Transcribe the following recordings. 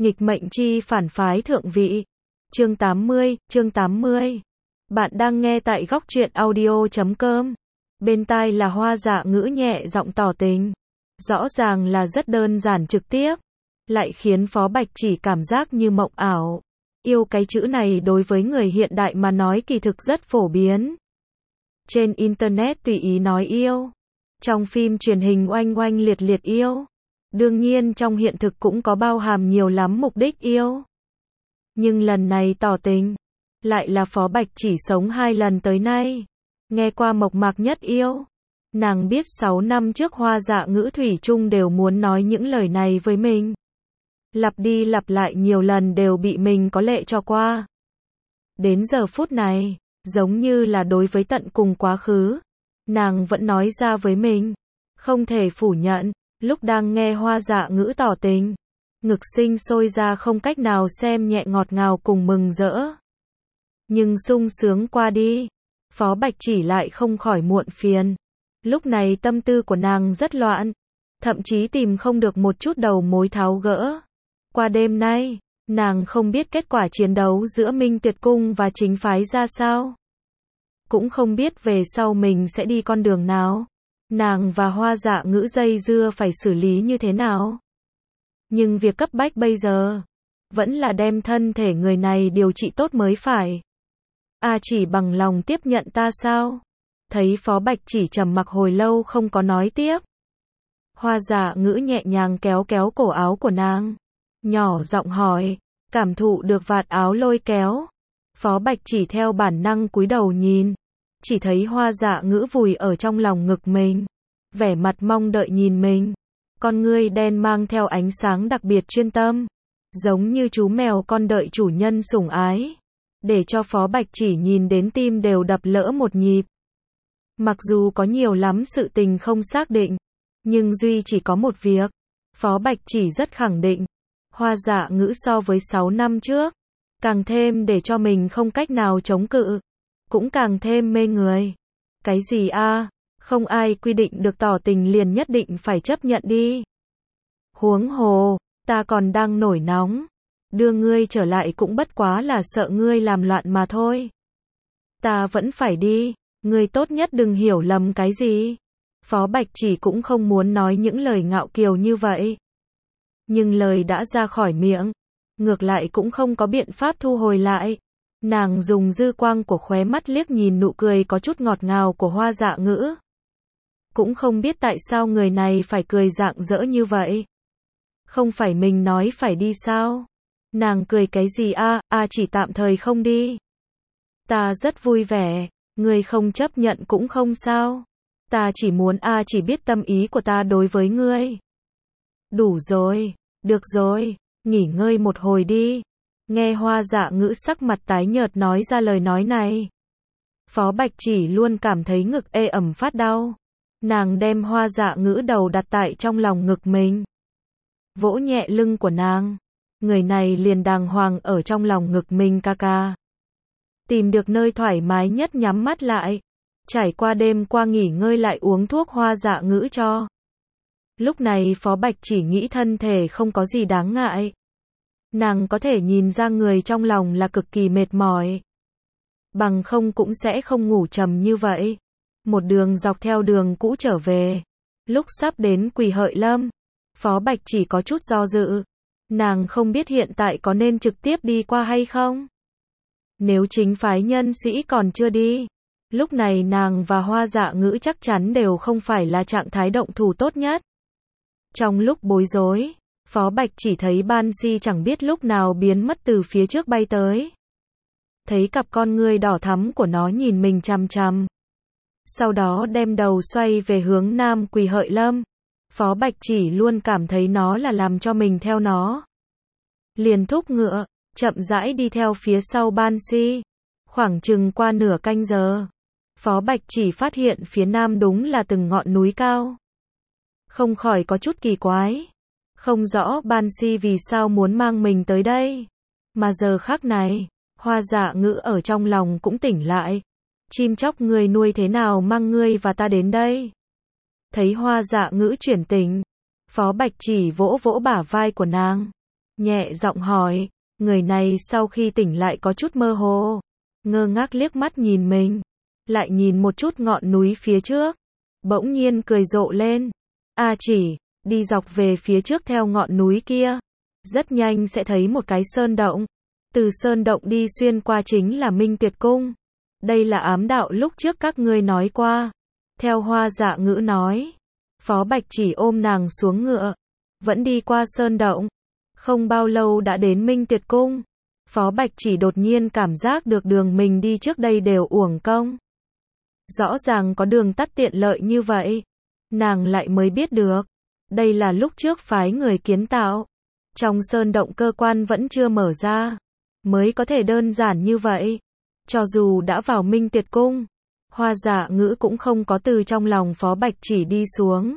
Nghịch mệnh chi phản phái thượng vị. Chương 80. Bạn đang nghe tại góc truyện audio.com. Bên tai là Hoa Dạ Ngữ nhẹ giọng tỏ tình. Rõ ràng là rất đơn giản trực tiếp, lại khiến Phó Bạch Chỉ cảm giác như mộng ảo. Yêu cái chữ này đối với người hiện đại mà nói kỳ thực rất phổ biến. Trên Internet tùy ý nói yêu. Trong phim truyền hình oanh oanh liệt liệt yêu. Đương nhiên trong hiện thực cũng có bao hàm nhiều lắm mục đích yêu. Nhưng lần này tỏ tình, lại là Phó Bạch Chỉ sống 2 lần tới nay. Nghe qua mộc mạc nhất yêu. Nàng biết 6 năm trước Hoa Dạ Ngữ thủy chung đều muốn nói những lời này với mình. Lặp đi lặp lại nhiều lần đều bị mình có lệ cho qua. Đến giờ phút này, giống như là đối với tận cùng quá khứ, nàng vẫn nói ra với mình. Không thể phủ nhận, lúc đang nghe Hoa Dạ Ngữ tỏ tình, ngực sinh sôi ra không cách nào xem nhẹ ngọt ngào cùng mừng rỡ. Nhưng sung sướng qua đi, Phó Bạch Chỉ lại không khỏi muộn phiền. Lúc này tâm tư của nàng rất loạn, thậm chí tìm không được một chút đầu mối tháo gỡ. Qua đêm nay, nàng không biết kết quả chiến đấu giữa Minh Tuyệt Cung và chính phái ra sao. Cũng không biết về sau mình sẽ đi con đường nào. Nàng và Hoa Dạ Ngữ dây dưa phải xử lý như thế nào. Nhưng việc cấp bách bây giờ, vẫn là đem thân thể người này điều trị tốt mới phải. Chỉ bằng lòng tiếp nhận ta sao? Thấy Phó Bạch Chỉ trầm mặc hồi lâu không có nói tiếp. Hoa Dạ Ngữ nhẹ nhàng kéo kéo cổ áo của nàng. Nhỏ giọng hỏi, cảm thụ được vạt áo lôi kéo. Phó Bạch Chỉ theo bản năng cúi đầu nhìn. Chỉ thấy Hoa Dạ Ngữ vùi ở trong lòng ngực mình. Vẻ mặt mong đợi nhìn mình. Con ngươi đen mang theo ánh sáng đặc biệt chuyên tâm. Giống như chú mèo con đợi chủ nhân sủng ái. Để cho Phó Bạch Chỉ nhìn đến tim đều đập lỡ một nhịp. Mặc dù có nhiều lắm sự tình không xác định, nhưng duy chỉ có một việc. Phó Bạch Chỉ rất khẳng định. Hoa Dạ Ngữ so với 6 năm trước, càng thêm để cho mình không cách nào chống cự. Cũng càng thêm mê người. Cái gì không ai quy định được tỏ tình liền nhất định phải chấp nhận đi. Huống hồ, ta còn đang nổi nóng. Đưa ngươi trở lại cũng bất quá là sợ ngươi làm loạn mà thôi. Ta vẫn phải đi, ngươi tốt nhất đừng hiểu lầm cái gì. Phó Bạch Chỉ cũng không muốn nói những lời ngạo kiều như vậy. Nhưng lời đã ra khỏi miệng, ngược lại cũng không có biện pháp thu hồi lại. Nàng dùng dư quang của khóe mắt liếc nhìn nụ cười có chút ngọt ngào của Hoa Dạ Ngữ. Cũng không biết tại sao người này phải cười rạng rỡ như vậy. Không phải mình nói phải đi sao? Nàng cười cái gì chỉ tạm thời không đi. Ta rất vui vẻ, ngươi không chấp nhận cũng không sao. Ta chỉ muốn chỉ biết tâm ý của ta đối với ngươi. Đủ rồi, được rồi, nghỉ ngơi một hồi đi. Nghe Hoa Dạ Ngữ sắc mặt tái nhợt nói ra lời nói này. Phó Bạch Chỉ luôn cảm thấy ngực ê ẩm phát đau. Nàng đem Hoa Dạ Ngữ đầu đặt tại trong lòng ngực mình. Vỗ nhẹ lưng của nàng. Người này liền đàng hoàng ở trong lòng ngực mình ca ca. Tìm được nơi thoải mái nhất nhắm mắt lại. Trải qua đêm qua nghỉ ngơi lại uống thuốc Hoa Dạ Ngữ cho. Lúc này Phó Bạch Chỉ nghĩ thân thể không có gì đáng ngại. Nàng có thể nhìn ra người trong lòng là cực kỳ mệt mỏi. Bằng không cũng sẽ không ngủ trầm như vậy. Một đường dọc theo đường cũ trở về. Lúc sắp đến Quỳ Hợi Lâm, Phó Bạch Chỉ có chút do dự. Nàng không biết hiện tại có nên trực tiếp đi qua hay không. Nếu chính phái nhân sĩ còn chưa đi, lúc này nàng và Hoa Dạ Ngữ chắc chắn đều không phải là trạng thái động thủ tốt nhất. Trong lúc bối rối, Phó Bạch Chỉ thấy Ban Si chẳng biết lúc nào biến mất từ phía trước bay tới. Thấy cặp con ngươi đỏ thắm của nó nhìn mình chằm chằm. Sau đó đem đầu xoay về hướng Nam Quỳ Hợi Lâm. Phó Bạch Chỉ luôn cảm thấy nó là làm cho mình theo nó. Liền thúc ngựa, chậm rãi đi theo phía sau Ban Si. Khoảng chừng qua nửa canh giờ, Phó Bạch Chỉ phát hiện phía nam đúng là từng ngọn núi cao. Không khỏi có chút kỳ quái. Không rõ Ban Si vì sao muốn mang mình tới đây. Mà giờ khắc này, Hoa Dạ Ngữ ở trong lòng cũng tỉnh lại. Chim chóc ngươi nuôi thế nào mang ngươi và ta đến đây? Thấy Hoa Dạ Ngữ chuyển tình, Phó Bạch Chỉ vỗ vỗ bả vai của nàng, nhẹ giọng hỏi. Người này sau khi tỉnh lại có chút mơ hồ, ngơ ngác liếc mắt nhìn mình, lại nhìn một chút ngọn núi phía trước, bỗng nhiên cười rộ lên. A Chỉ, đi dọc về phía trước theo ngọn núi kia, rất nhanh sẽ thấy một cái sơn động. Từ sơn động đi xuyên qua chính là Minh Tuyệt Cung. Đây là ám đạo lúc trước các ngươi nói qua. Theo Hoa Dạ Ngữ nói, Phó Bạch Chỉ ôm nàng xuống ngựa, vẫn đi qua sơn động. Không bao lâu đã đến Minh Tuyệt Cung. Phó Bạch Chỉ đột nhiên cảm giác được đường mình đi trước đây đều uổng công. Rõ ràng có đường tắt tiện lợi như vậy, nàng lại mới biết được. Đây là lúc trước phái người kiến tạo. Trong sơn động cơ quan vẫn chưa mở ra, mới có thể đơn giản như vậy. Cho dù đã vào Minh Tuyệt Cung, Hoa Dạ Ngữ cũng không có từ trong lòng Phó Bạch Chỉ đi xuống.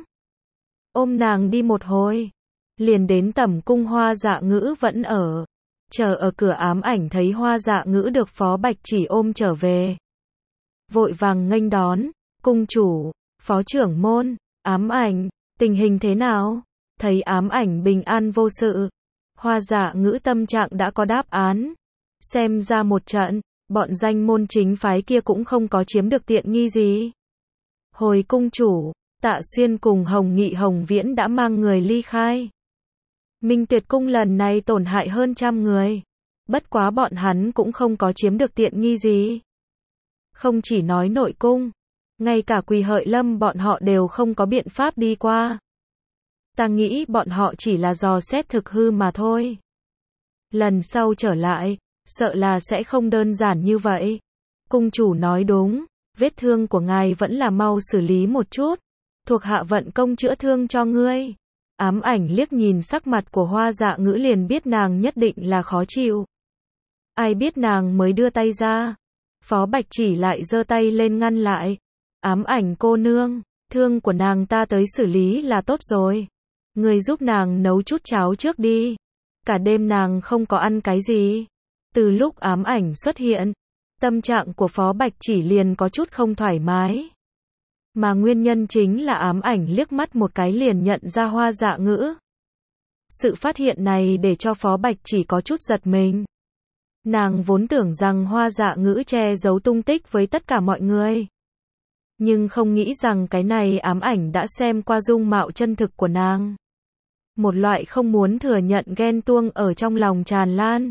Ôm nàng đi một hồi, liền đến tẩm cung. Hoa Dạ Ngữ vẫn ở, chờ ở cửa. Ám Ảnh thấy Hoa Dạ Ngữ được Phó Bạch Chỉ ôm trở về, vội vàng nghênh đón. Cung chủ, Phó trưởng môn, Ám Ảnh, tình hình thế nào? Thấy Ám Ảnh bình an vô sự, Hoa Dạ Ngữ tâm trạng đã có đáp án. Xem ra một trận, bọn danh môn chính phái kia cũng không có chiếm được tiện nghi gì. Hồi cung chủ, Tạ Xuyên cùng Hồng Nghị Hồng Viễn đã mang người ly khai. Minh Tuyệt Cung lần này tổn hại hơn 100 người. Bất quá bọn hắn cũng không có chiếm được tiện nghi gì. Không chỉ nói nội cung, ngay cả Quỳ Hợi Lâm bọn họ đều không có biện pháp đi qua. Ta nghĩ bọn họ chỉ là dò xét thực hư mà thôi. Lần sau trở lại, sợ là sẽ không đơn giản như vậy. Cung chủ nói đúng, vết thương của ngài vẫn là mau xử lý một chút. Thuộc hạ vận công chữa thương cho ngươi. Ám Ảnh liếc nhìn sắc mặt của Hoa Dạ Ngữ liền biết nàng nhất định là khó chịu. Ai biết nàng mới đưa tay ra, Phó Bạch Chỉ lại giơ tay lên ngăn lại. Ám Ảnh cô nương, thương của nàng ta tới xử lý là tốt rồi. Ngươi giúp nàng nấu chút cháo trước đi. Cả đêm nàng không có ăn cái gì. Từ lúc Ám Ảnh xuất hiện, tâm trạng của Phó Bạch Chỉ liền có chút không thoải mái. Mà nguyên nhân chính là Ám Ảnh liếc mắt một cái liền nhận ra Hoa Dạ Ngữ. Sự phát hiện này để cho Phó Bạch Chỉ có chút giật mình. Nàng vốn tưởng rằng Hoa Dạ Ngữ che giấu tung tích với tất cả mọi người. Nhưng không nghĩ rằng cái này Ám Ảnh đã xem qua dung mạo chân thực của nàng. Một loại không muốn thừa nhận ghen tuông ở trong lòng tràn lan,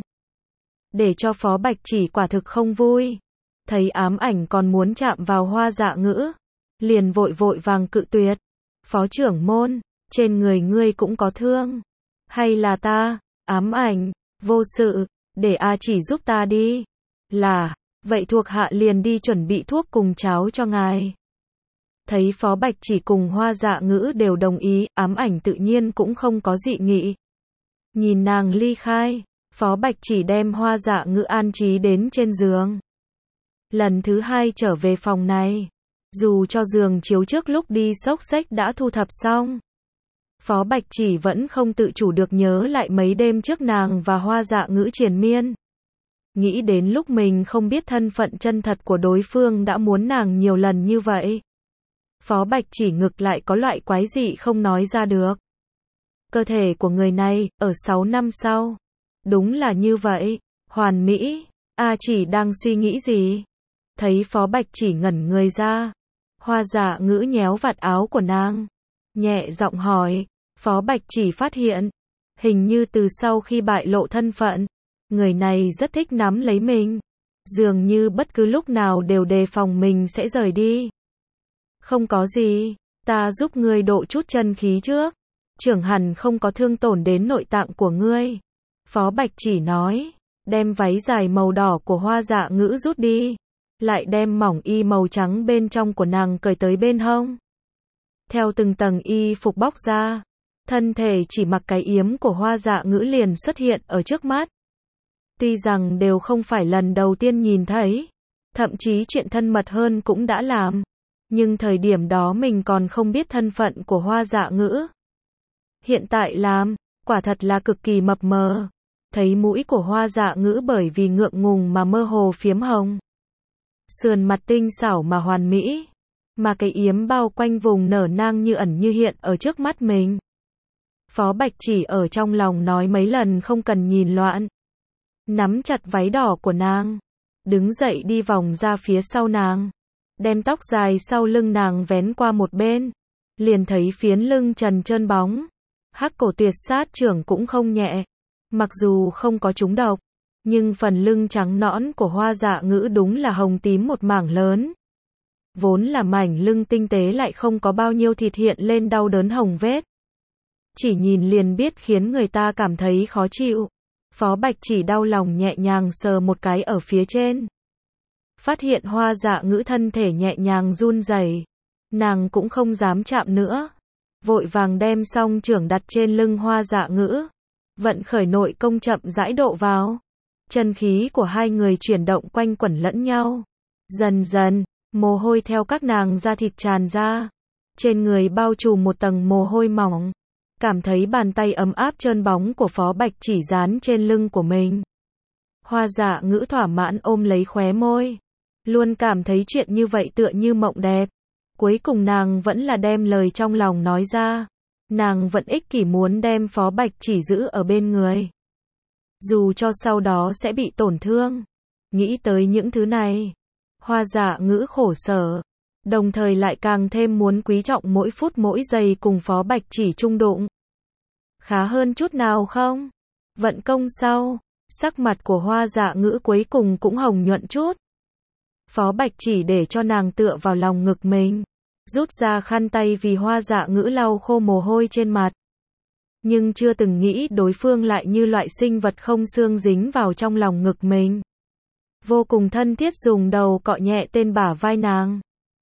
để cho Phó Bạch Chỉ quả thực không vui. Thấy Ám Ảnh còn muốn chạm vào Hoa Dạ Ngữ, liền vội vàng cự tuyệt. Phó trưởng môn, trên người ngươi cũng có thương. Hay là ta? Ám Ảnh, vô sự, để A Chỉ giúp ta đi. Là, vậy thuộc hạ liền đi chuẩn bị thuốc cùng cháo cho ngài. Thấy Phó Bạch Chỉ cùng Hoa Dạ Ngữ đều đồng ý, Ám Ảnh tự nhiên cũng không có dị nghị. Nhìn nàng ly khai, Phó Bạch Chỉ đem Hoa Dạ Ngữ an trí đến trên giường. Lần thứ hai trở về phòng này, dù cho giường chiếu trước lúc đi xốc xếch đã thu thập xong, Phó Bạch Chỉ vẫn không tự chủ được nhớ lại mấy đêm trước nàng và Hoa Dạ Ngữ triền miên. Nghĩ đến lúc mình không biết thân phận chân thật của đối phương đã muốn nàng nhiều lần như vậy, Phó Bạch Chỉ ngực lại có loại quái dị không nói ra được. Cơ thể của người này, ở 6 năm sau, đúng là như vậy, hoàn mỹ. A Chỉ đang suy nghĩ gì? Thấy Phó Bạch Chỉ ngẩn người ra, Hoa Dạ Ngữ nhéo vạt áo của nàng, nhẹ giọng hỏi. Phó Bạch Chỉ phát hiện, hình như từ sau khi bại lộ thân phận, người này rất thích nắm lấy mình, dường như bất cứ lúc nào đều đề phòng mình sẽ rời đi. Không có gì, ta giúp ngươi độ chút chân khí trước, trưởng hẳn không có thương tổn đến nội tạng của ngươi. Phó Bạch Chỉ nói, đem váy dài màu đỏ của Hoa Dạ Ngữ rút đi, lại đem mỏng y màu trắng bên trong của nàng cởi tới bên hông. Theo từng tầng y phục bóc ra, thân thể chỉ mặc cái yếm của Hoa Dạ Ngữ liền xuất hiện ở trước mắt. Tuy rằng đều không phải lần đầu tiên nhìn thấy, thậm chí chuyện thân mật hơn cũng đã làm, nhưng thời điểm đó mình còn không biết thân phận của Hoa Dạ Ngữ. Hiện tại làm, quả thật là cực kỳ mập mờ. Thấy mũi của Hoa Dạ Ngữ bởi vì ngượng ngùng mà mơ hồ phiếm hồng. Sườn mặt tinh xảo mà hoàn mỹ, mà cái yếm bao quanh vùng nở nang như ẩn như hiện ở trước mắt mình. Phó Bạch Chỉ ở trong lòng nói mấy lần không cần nhìn loạn. Nắm chặt váy đỏ của nàng. Đứng dậy đi vòng ra phía sau nàng. Đem tóc dài sau lưng nàng vén qua một bên. Liền thấy phiến lưng trần trơn bóng. Hắc cổ tuyệt sát trưởng cũng không nhẹ. Mặc dù không có trúng độc. Nhưng phần lưng trắng nõn của Hoa Dạ Ngữ đúng là hồng tím một mảng lớn. Vốn là mảnh lưng tinh tế lại không có bao nhiêu thịt hiện lên đau đớn hồng vết. Chỉ nhìn liền biết khiến người ta cảm thấy khó chịu. Phó Bạch Chỉ đau lòng nhẹ nhàng sờ một cái ở phía trên. Phát hiện Hoa Dạ Ngữ thân thể nhẹ nhàng run rẩy, nàng cũng không dám chạm nữa. Vội vàng đem song chưởng đặt trên lưng Hoa Dạ Ngữ. Vận khởi nội công chậm rãi độ vào. Chân khí của hai người chuyển động quanh quẩn lẫn nhau. Dần dần, mồ hôi theo các nàng da thịt tràn ra. Trên người bao trùm một tầng mồ hôi mỏng. Cảm thấy bàn tay ấm áp trơn bóng của Phó Bạch Chỉ dán trên lưng của mình. Hoa Dạ Ngữ thỏa mãn ôm lấy khóe môi. Luôn cảm thấy chuyện như vậy tựa như mộng đẹp. Cuối cùng nàng vẫn là đem lời trong lòng nói ra. Nàng vẫn ích kỷ muốn đem Phó Bạch Chỉ giữ ở bên người. Dù cho sau đó sẽ bị tổn thương. Nghĩ tới những thứ này, Hoa Dạ Ngữ khổ sở. Đồng thời lại càng thêm muốn quý trọng mỗi phút mỗi giây cùng Phó Bạch Chỉ chung đụng. Khá hơn chút nào không? Vận công sau, sắc mặt của Hoa Dạ Ngữ cuối cùng cũng hồng nhuận chút. Phó Bạch Chỉ để cho nàng tựa vào lòng ngực mình. Rút ra khăn tay vì Hoa Dạ Ngữ lau khô mồ hôi trên mặt. Nhưng chưa từng nghĩ đối phương lại như loại sinh vật không xương dính vào trong lòng ngực mình. Vô cùng thân thiết dùng đầu cọ nhẹ tên bả vai nàng.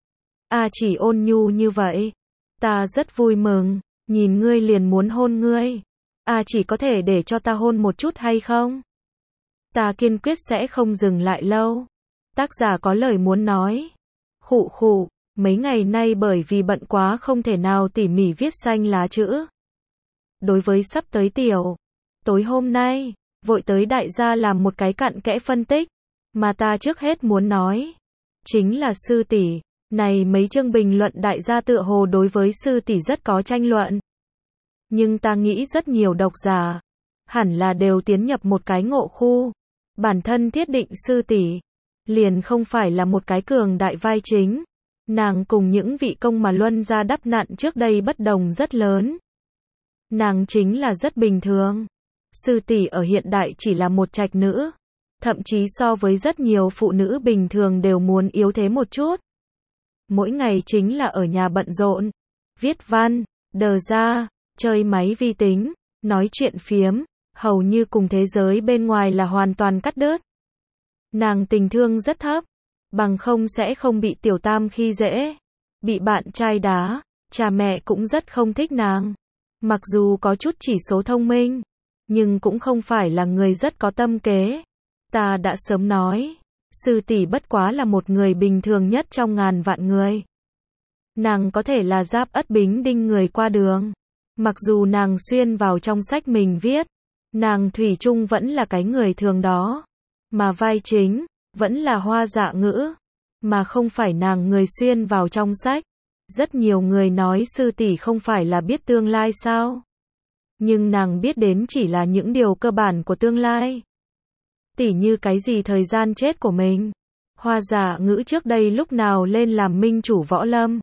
Chỉ ôn nhu như vậy. Ta rất vui mừng, nhìn ngươi liền muốn hôn ngươi. Chỉ có thể để cho ta hôn một chút hay không? Ta kiên quyết sẽ không dừng lại lâu. Tác giả có lời muốn nói. Khụ khụ, mấy ngày nay bởi vì bận quá không thể nào tỉ mỉ viết xanh lá chữ. Đối với sắp tới tiểu tối hôm nay, vội tới đại gia làm một cái cặn kẽ phân tích. Mà ta trước hết muốn nói. Chính là sư tỷ. Này mấy chương bình luận đại gia tựa hồ đối với sư tỷ rất có tranh luận. Nhưng ta nghĩ rất nhiều độc giả. Hẳn là đều tiến nhập một cái ngộ khu. Bản thân thiết định sư tỷ. Liền không phải là một cái cường đại vai chính. Nàng cùng những vị công mà luân ra đắp nặn trước đây bất đồng rất lớn. Nàng chính là rất bình thường. Sư tỷ ở hiện đại chỉ là một trạch nữ. Thậm chí so với rất nhiều phụ nữ bình thường đều muốn yếu thế một chút. Mỗi ngày chính là ở nhà bận rộn. Viết văn, đờ ra, chơi máy vi tính, nói chuyện phiếm. Hầu như cùng thế giới bên ngoài là hoàn toàn cắt đứt. Nàng tình thương rất thấp. Bằng không sẽ không bị tiểu tam khi dễ. Bị bạn trai đá. Cha mẹ cũng rất không thích nàng. Mặc dù có chút chỉ số thông minh. Nhưng cũng không phải là người rất có tâm kế. Ta đã sớm nói. Sư tỷ bất quá là một người bình thường nhất trong ngàn vạn người. Nàng có thể là Giáp Ất Bính Đinh người qua đường. Mặc dù nàng xuyên vào trong sách mình viết. Nàng thủy chung vẫn là cái người thường đó. Mà vai chính, vẫn là Hoa Dạ Ngữ. Mà không phải nàng người xuyên vào trong sách. Rất nhiều người nói sư tỷ không phải là biết tương lai sao. Nhưng nàng biết đến chỉ là những điều cơ bản của tương lai. Tỉ như cái gì thời gian chết của mình. Hoa Dạ Ngữ trước đây lúc nào lên làm minh chủ võ lâm.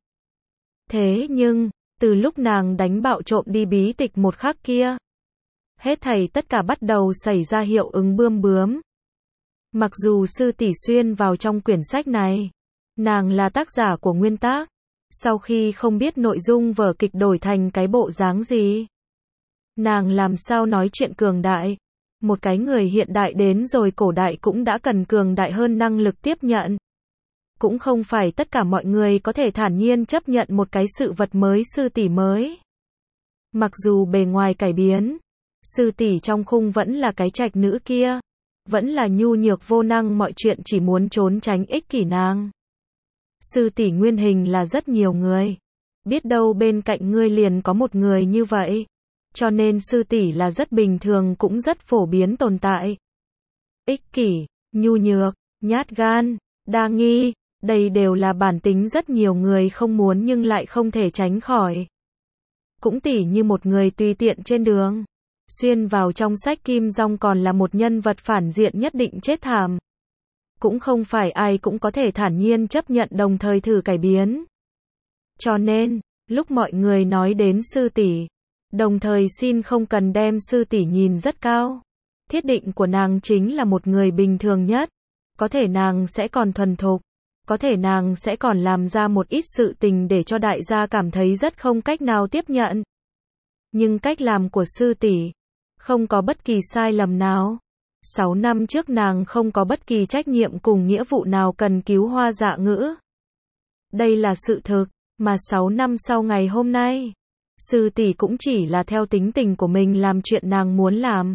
Thế nhưng, từ lúc nàng đánh bạo trộm đi bí tịch một khắc kia. Hết thảy tất cả bắt đầu xảy ra hiệu ứng bươm bướm. Mặc dù sư tỷ xuyên vào trong quyển sách này. Nàng là tác giả của nguyên tác. Sau khi không biết nội dung vở kịch đổi thành cái bộ dáng gì. Nàng làm sao nói chuyện cường đại. Một cái người hiện đại đến rồi cổ đại cũng đã cần cường đại hơn năng lực tiếp nhận. Cũng không phải tất cả mọi người có thể thản nhiên chấp nhận một cái sự vật mới sư tỷ mới. Mặc dù bề ngoài cải biến. Sư tỷ trong khung vẫn là cái trạch nữ kia. Vẫn là nhu nhược vô năng mọi chuyện chỉ muốn trốn tránh ích kỷ nàng. Sư tỷ nguyên hình là rất nhiều người. Biết đâu bên cạnh ngươi liền có một người như vậy. Cho nên sư tỷ là rất bình thường cũng rất phổ biến tồn tại. Ích kỷ, nhu nhược, nhát gan, đa nghi, đây đều là bản tính rất nhiều người không muốn nhưng lại không thể tránh khỏi. cũng tỉ như một người tùy tiện trên đường. Xuyên vào trong sách Kim Dong còn là một nhân vật phản diện nhất định chết thảm. Cũng không phải ai cũng có thể thản nhiên chấp nhận đồng thời thử cải biến. Cho nên, lúc mọi người nói đến sư tỷ, đồng thời xin không cần đem sư tỷ nhìn rất cao. Thiết định của nàng chính là một người bình thường nhất. Có thể nàng sẽ còn thuần thục. Có thể nàng sẽ còn làm ra một ít sự tình để cho đại gia cảm thấy rất không cách nào tiếp nhận. Nhưng cách làm của sư tỷ không có bất kỳ sai lầm nào. 6 năm trước nàng không có bất kỳ trách nhiệm cùng nghĩa vụ nào cần cứu Hoa Dạ Ngữ. Đây là sự thực, mà 6 năm sau ngày hôm nay, sư tỷ cũng chỉ là theo tính tình của mình làm chuyện nàng muốn làm.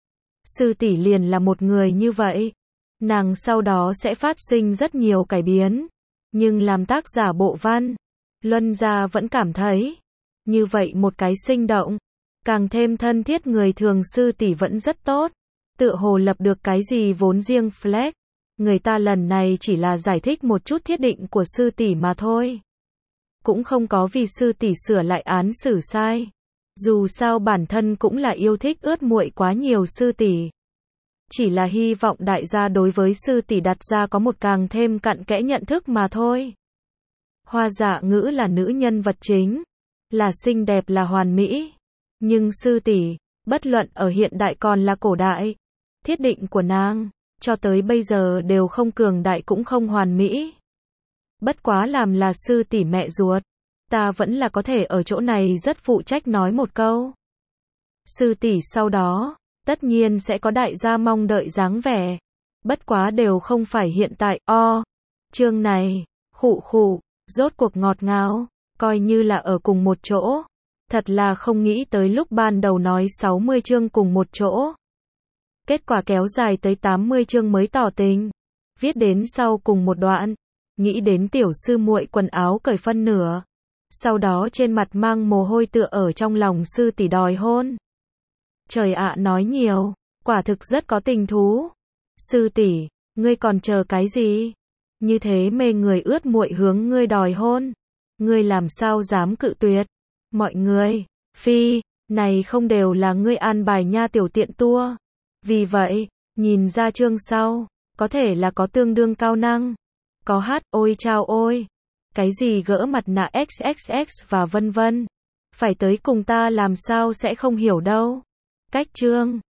Sư tỷ liền là một người như vậy. Nàng sau đó sẽ phát sinh rất nhiều cải biến. Nhưng làm tác giả bộ văn, Luân gia vẫn cảm thấy, như vậy một cái sinh động, càng thêm thân thiết người thường sư tỷ vẫn rất tốt. Tựa hồ lập được cái gì vốn riêng flag. Người ta lần này chỉ là giải thích một chút thiết định của sư tỷ mà thôi. Cũng không có vì sư tỷ sửa lại án xử sai. Dù sao bản thân cũng là yêu thích ướt muội quá nhiều sư tỷ. Chỉ là hy vọng đại gia đối với sư tỷ đặt ra có một càng thêm cặn kẽ nhận thức mà thôi. Hoa Dạ Ngữ là nữ nhân vật chính, là xinh đẹp là hoàn mỹ. Nhưng sư tỷ, bất luận ở hiện đại còn là cổ đại, thiết định của nàng, cho tới bây giờ đều không cường đại cũng không hoàn mỹ. Bất quá làm là sư tỷ mẹ ruột, ta vẫn là có thể ở chỗ này rất phụ trách nói một câu. Sư tỷ sau đó, tất nhiên sẽ có đại gia mong đợi dáng vẻ. Bất quá đều không phải hiện tại, chương này, khụ, rốt cuộc ngọt ngào, coi như là ở cùng một chỗ. Thật là không nghĩ tới lúc ban đầu nói 60 chương cùng một chỗ. Kết quả kéo dài tới 80 chương mới tỏ tình. Viết đến sau cùng một đoạn, nghĩ đến tiểu sư muội quần áo cởi phân nửa. Sau đó trên mặt mang mồ hôi tựa ở trong lòng sư tỷ đòi hôn. Trời ạ nói nhiều, quả thực rất có tình thú. Sư tỷ, ngươi còn chờ cái gì? Như thế mê người ướt muội hướng ngươi đòi hôn. Ngươi làm sao dám cự tuyệt? Mọi người, phi, này không đều là ngươi an bài nha tiểu tiện tua. Vì vậy, nhìn ra chương sau, có thể là có tương đương cao năng. Có hát ôi chao ôi. Cái gì gỡ mặt nạ XXX và vân vân. Phải tới cùng ta làm sao sẽ không hiểu đâu. Cách chương.